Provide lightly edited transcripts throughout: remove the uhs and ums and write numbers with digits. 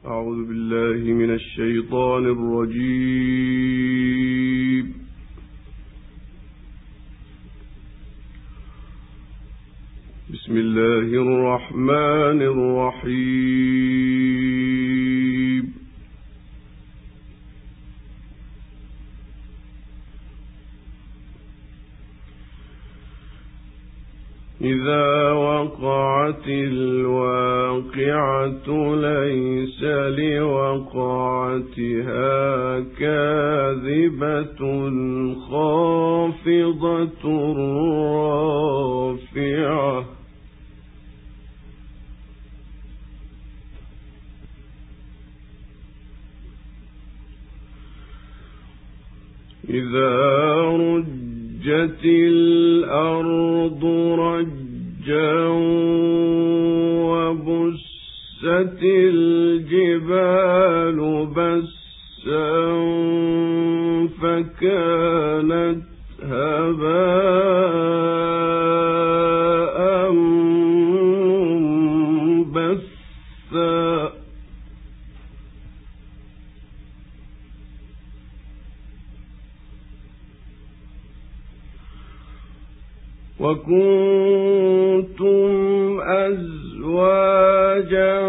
أعوذ بالله من الشيطان الرجيم. بسم الله الرحمن الرحيم. إذا وقعت الواقعة ليس لوقعتها كاذبة خافضة رافعة إذا رجت الأرض رجا وبست الجبال بسا فكانت هباء منبثا وكنتم أزواجا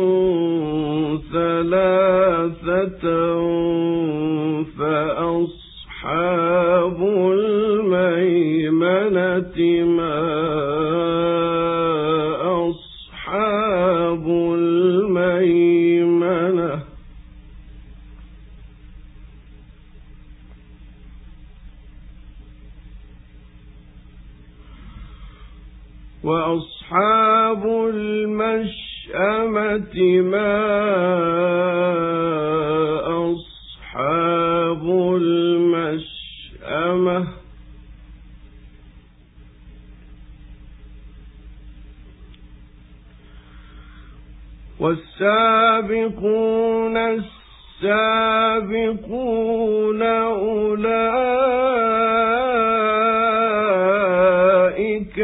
ثلاثة فأصحاب الميمنة ما أصحاب الميمنة وأصحاب المشأمة ما أصحاب المشأمة والسابقون السابقون أولئك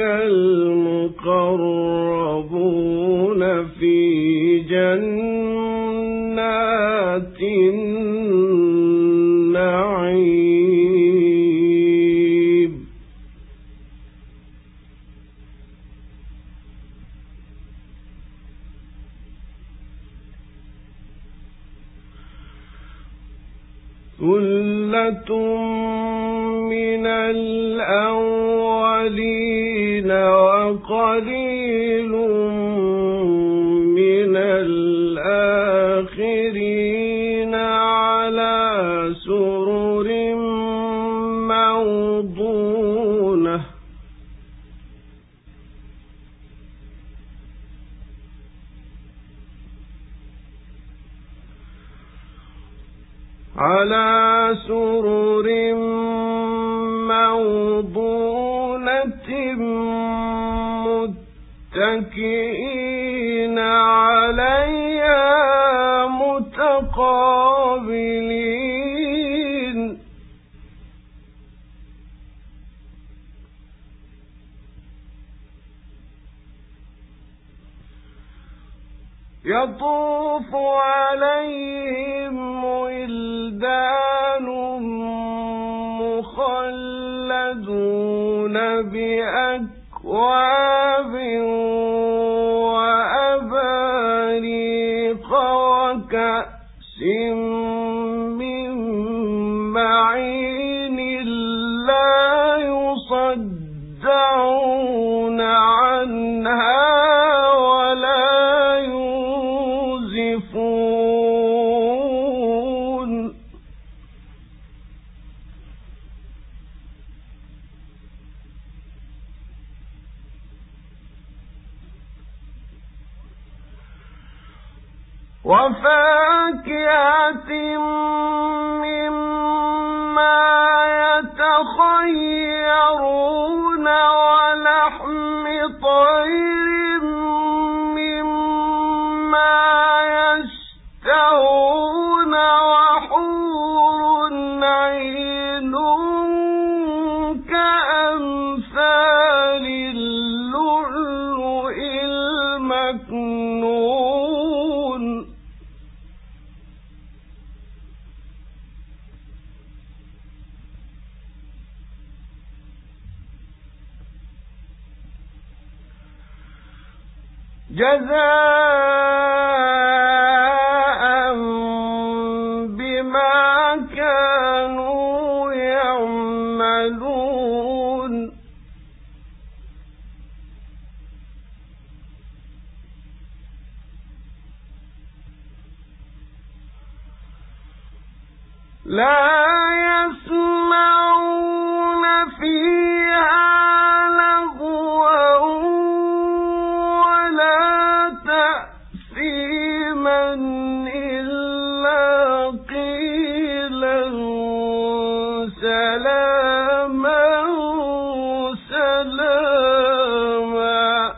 المقربون في جنات النعيم ثلة من الأولين وقليل من الآخرين على سرر موضونة على سرر موضونة متكئين عليها متقابلين يطوف عليهم ولدان مخلدون بأكواب وأباريق وكأس من معين لا يصدعون عنها وفاكهة مما يتخيرون ولحم طير مما يشتهون وحور عين كأمثال اللؤلؤ المكنون جزاء بما كانوا يعملون لا يسمعون فيها لغوا ولا تأثيما إلا قيلا سلاما سلاما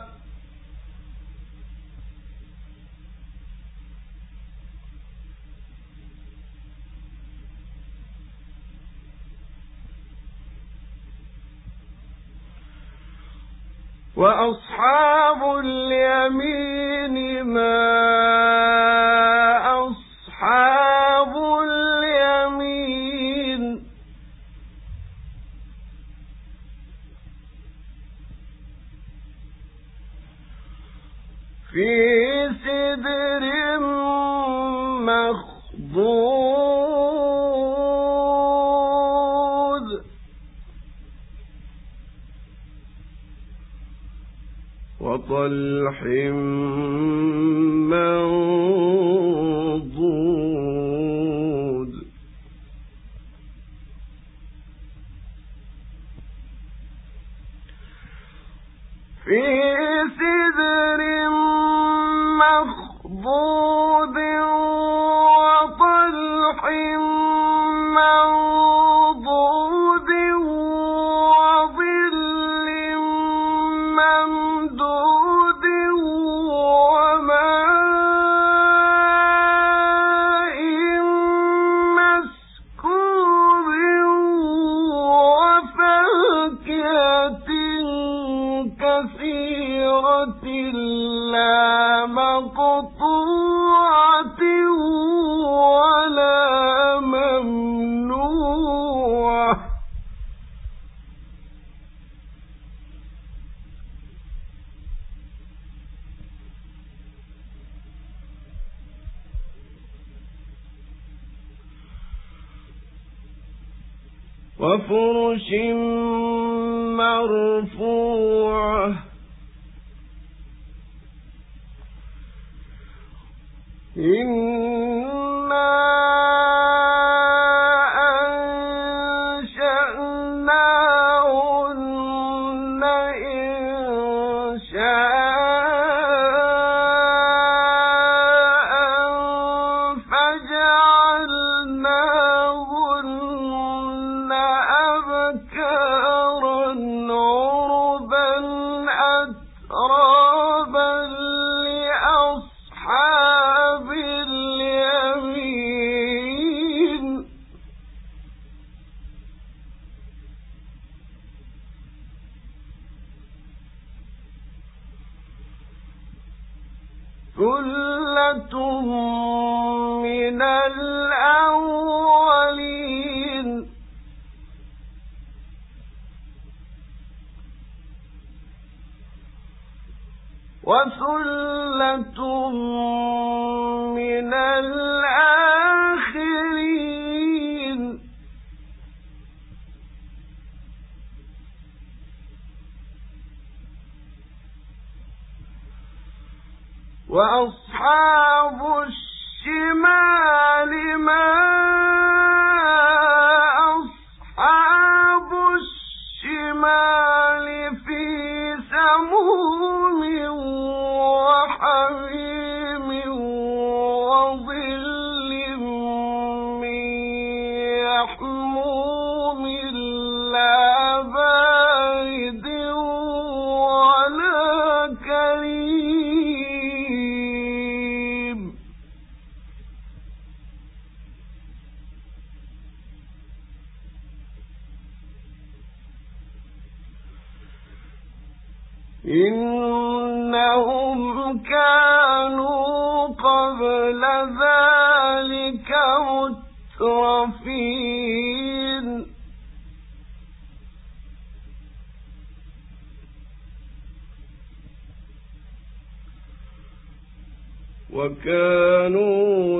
وأصحاب اليمين ما أصحاب اليمين في سدر مخضود وطلح منضود في سدر مخضود وطلح منضود وظل ممدود وماء مسكوب وفاكهة كثيرة لا مقطوعة ولا ممنوعة وفرش مرفوعة إنا أنشأناهن إنشاء فجعلناهن أبكارا عربا أترابا لأصحاب اليمين ثلة من الأولين وثلة من الآخرين وأصحاب الشمال ما أصحاب الشمال في سموم وحميم وظل من يحموم لا بارد ولا كريم إنهم كانوا قبل ذلك مترفين وكانوا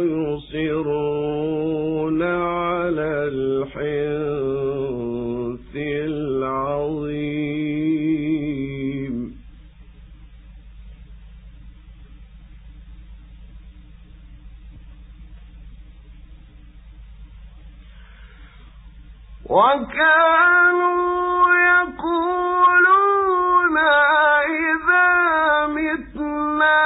يصرون على الحنث العظيم. وكانوا يقولون إذا متنا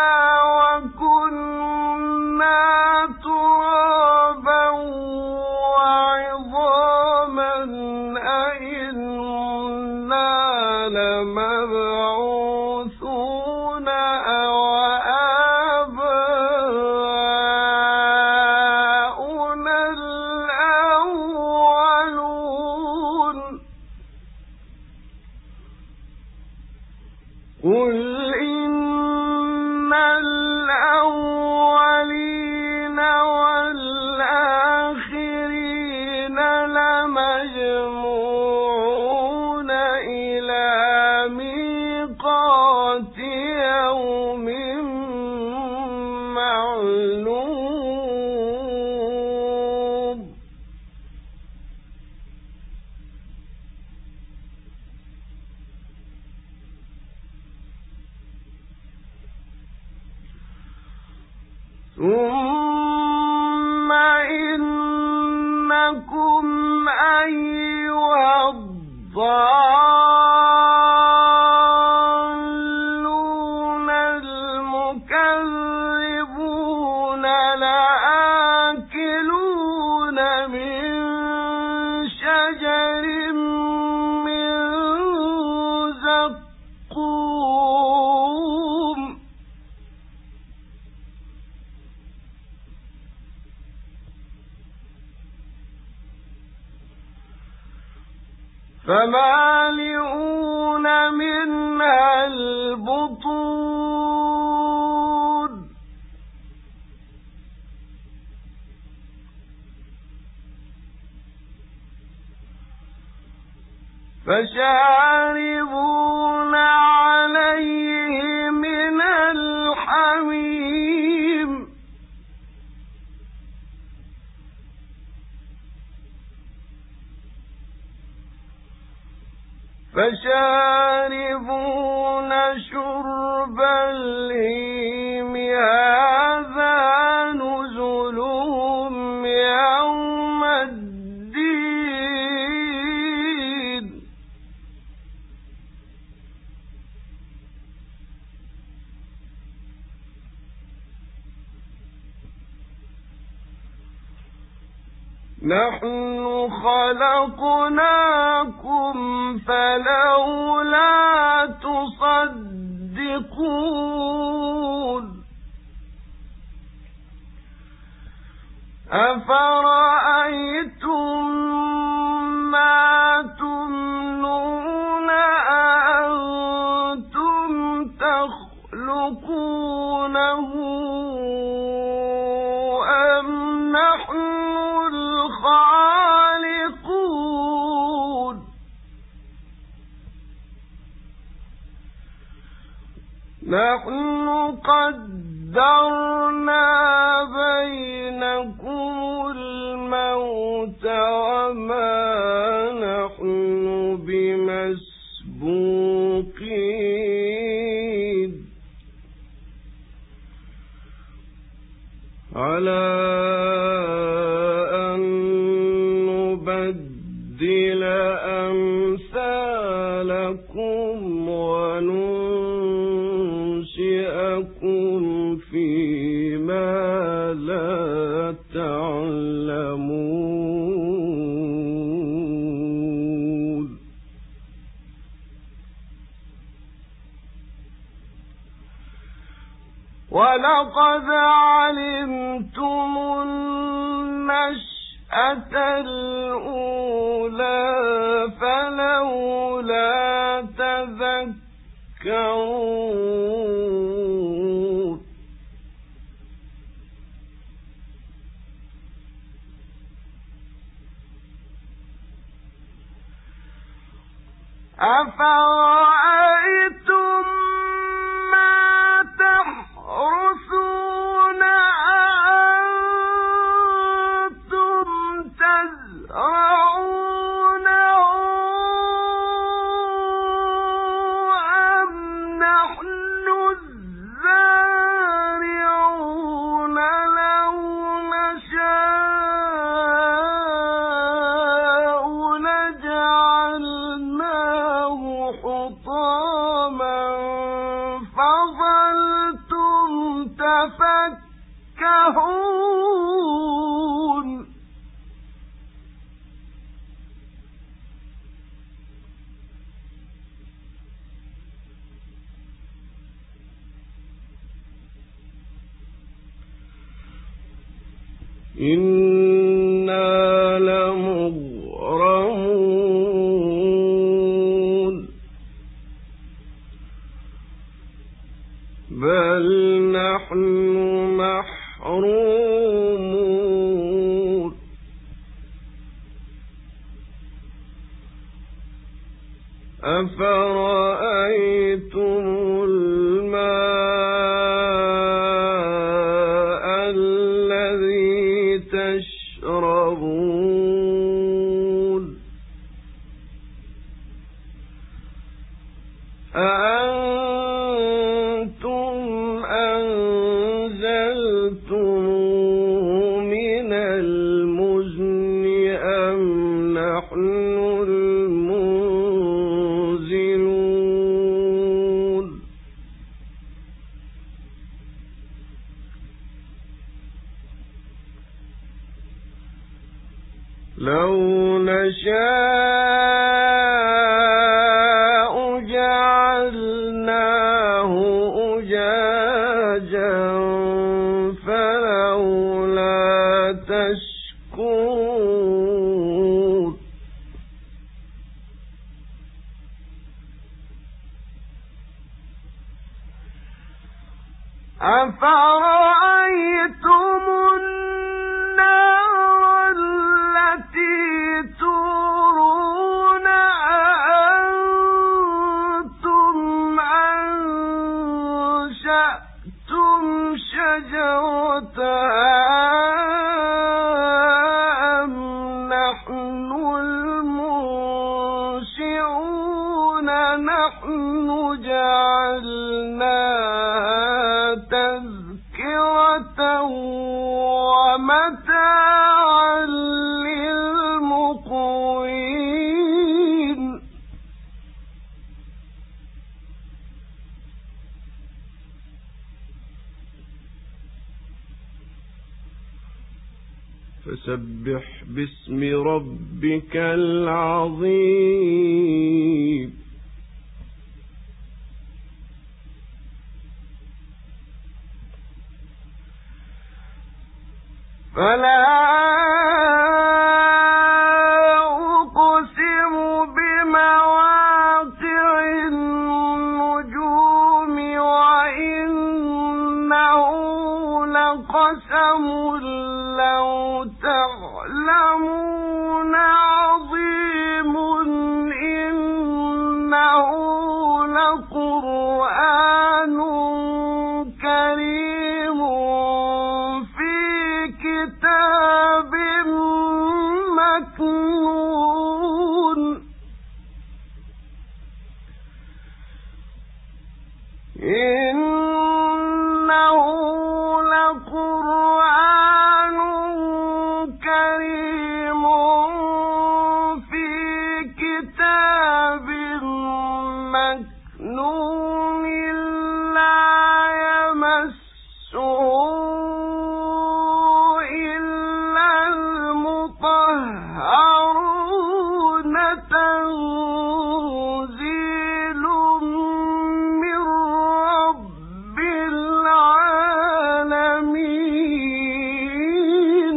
وكنا ترابا وعظاما أئنا لمبعوثون أو آباؤنا الأولون. قل إن الأولين والآخرين لمجموعون إلى ميقات يوم معلوم. ثم إنكم أيها الضالون المكذبون لآكلون من شجر من زقوم. فمالئون منها البطون فشاربون عليه من الحميم. فشاربون شرب الهيم هذا نزلهم يوم الدين. نحن خلقناكم فلولا تصدقون. أفرأيتم ما تمنون أأنتم تخلقونه أم نحن الخالقون؟ نحن قدرنا بينكم الموت وما نحن بمسبوقين على أن نبدل أمثالكم وننشئكم فيما لا تعلمون. ولقد علمتم النشأة الأولى فلولا تذكرون. أفرأيتم ما تحرثون تنكهون إنا لمغرمون بل نحن محرومون أفرأيتم الماء الذي تشربون أأنتم أنزلتموه من المزن أم نحن المنزلون لو نشاء جعلناه أجاجا فلولا تشكرون أفرأيتم النار التي تورون أأنتم أنشأتم شجرتها أم نحن المنشئون نحن جعلناها تذكرة ومتاعا للمقوين فسبح باسم ربك العظيم فلا أقسم بمواقع النجوم وإنه لقسم لو تعلمون عظيم إنه لقرآن كريم في كتاب مكنون إنه لقرآن كريم في كتاب مكنون لا يمسه إلا المطهرون تنزيل من رب العالمين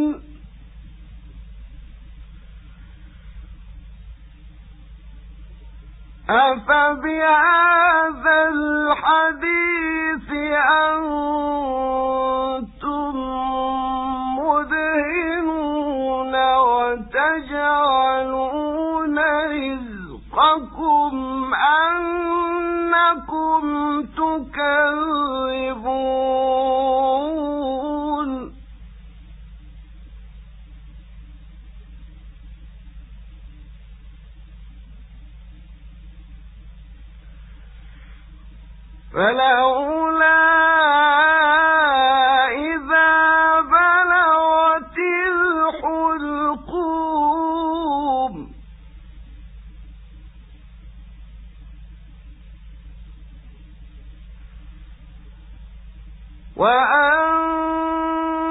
أفبهذا الحديث أنتم مدهنون وتجعلون رزقكم أنكم تكذبون فلولا إذا بلغت الحلقوم وأنتم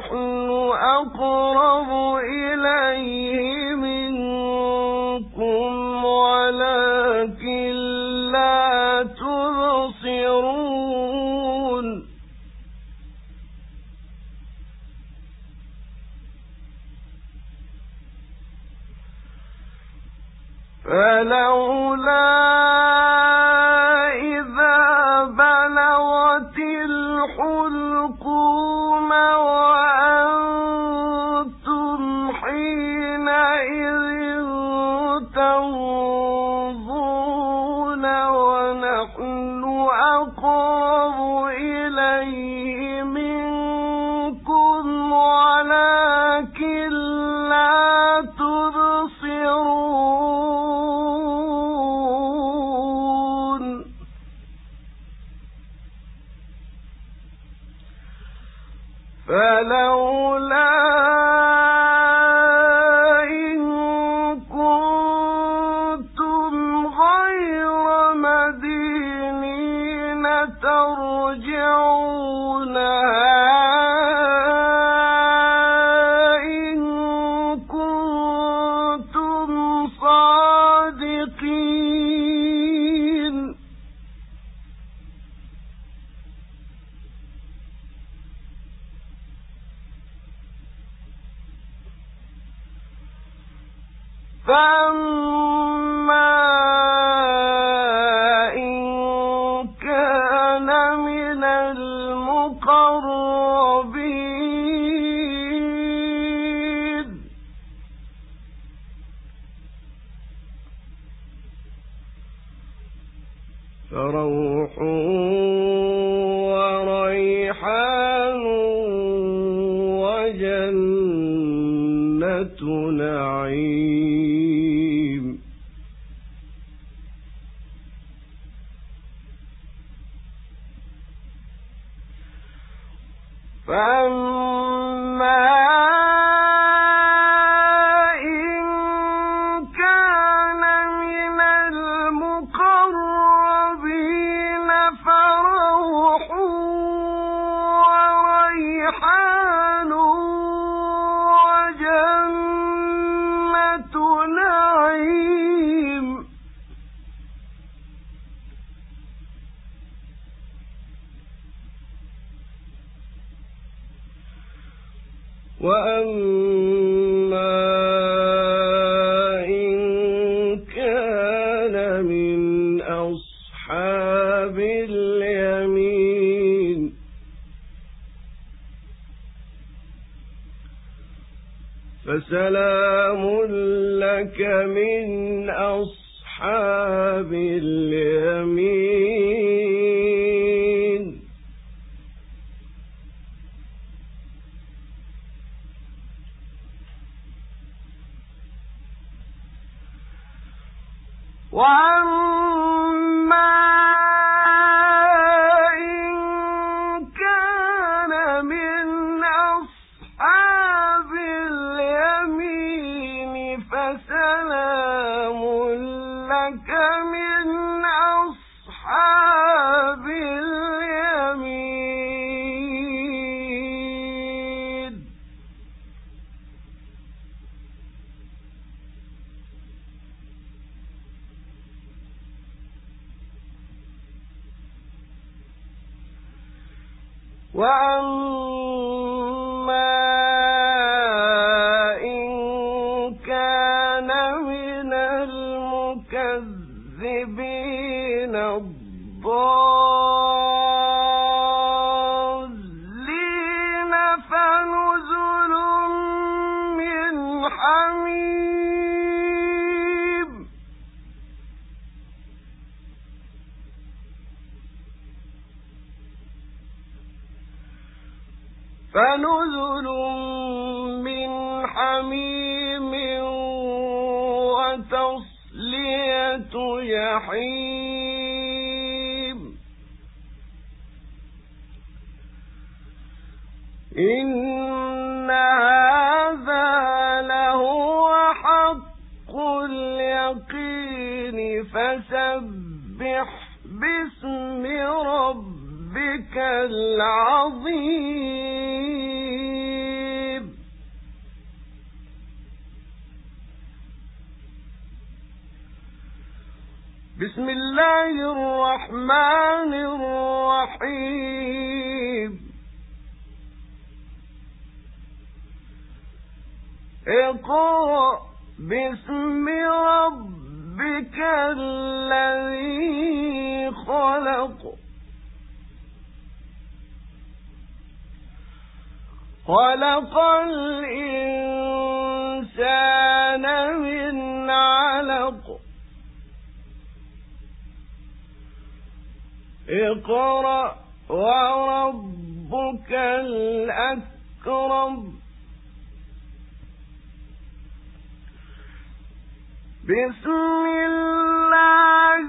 ونحن أقرب إليه منكم ولكن لا تبصرون فلولا إذا بلغت الحلقوم وأنتم حينئذ تنظرون ونحن أقرب إليه منكم ولكن لا تبصرون فلولا إن كنتم غير مدينين ترجعونها إن كنتم صادقين فأما إن كان من المقربين فروح وريحان وجنة نعيم فأما إن كان من المقربين فروح وريحان وجنة نعيم وأما إن كان من أصحاب اليمين فسلام لك من أصحاب اليمين وأما إن كان من أصحاب اليمين فسلام لك من أصحاب اليمين وأما إن كان من المكذبين الضالين فنزل من حميم فنزل من حميم وتصلية جحيم إن هذا لهو حق اليقين فسبح باسم ربك العظيم بسم الله الرحمن الرحيم اقرأ باسم ربك الذي خلق خلق الإنسان من علق اقرأ وربك الأكرم بسم الله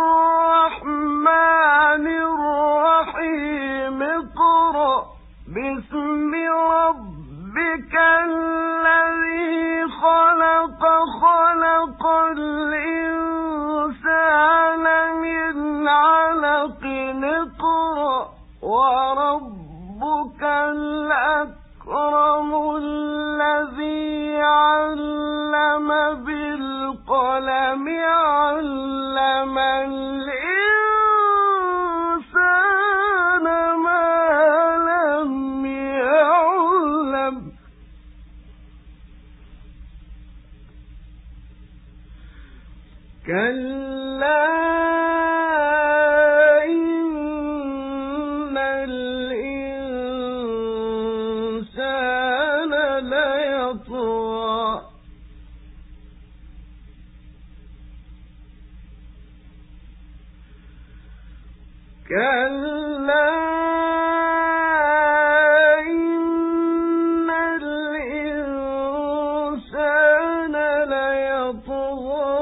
الرحمن الرحيم اقرأ باسم ربك الذي خلق خلق الإنسان من علق اقرأ وربك الأكرم الذي علم بالقلم علم الإنسان ما لم يعلم كلا إن الإنسان ليطغى كلا إن الإنسان ليطغى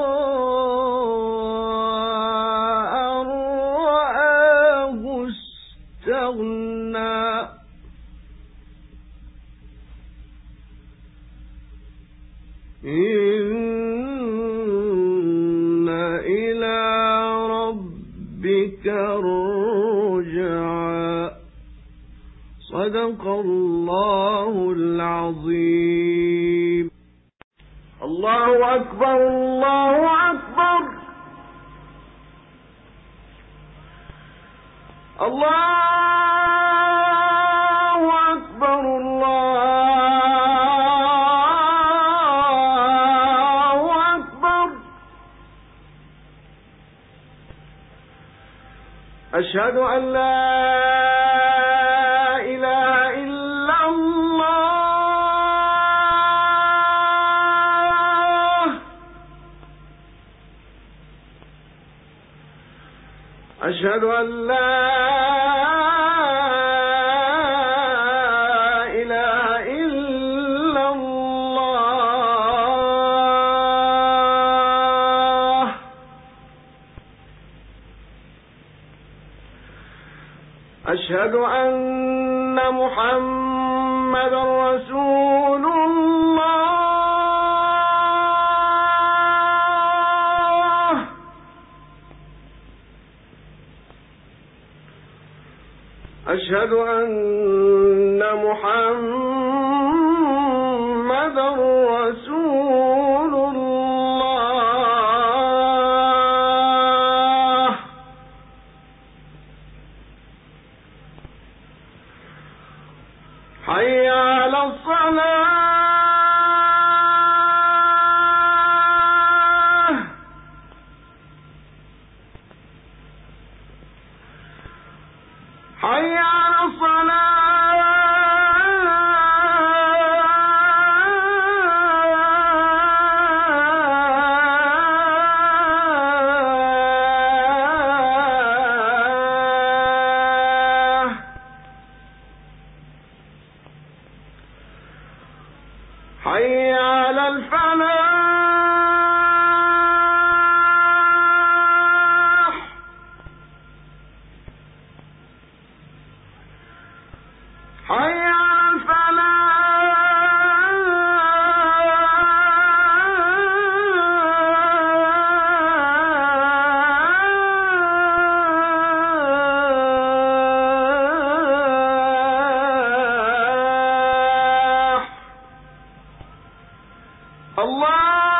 أن رآه استغنى إن إلى ربك الرجعى صدق الله العظيم الله أكبر الله أكبر الله أكبر الله أكبر أشهد أن لا إله إلا الله أشهد أن لا إله إلا الله أشهد أن محمدا رسول الله أشهد أن محمدا رسول الله حي على الصلاة حي على الصلاة حي على الفلاح حي على الفلاح الله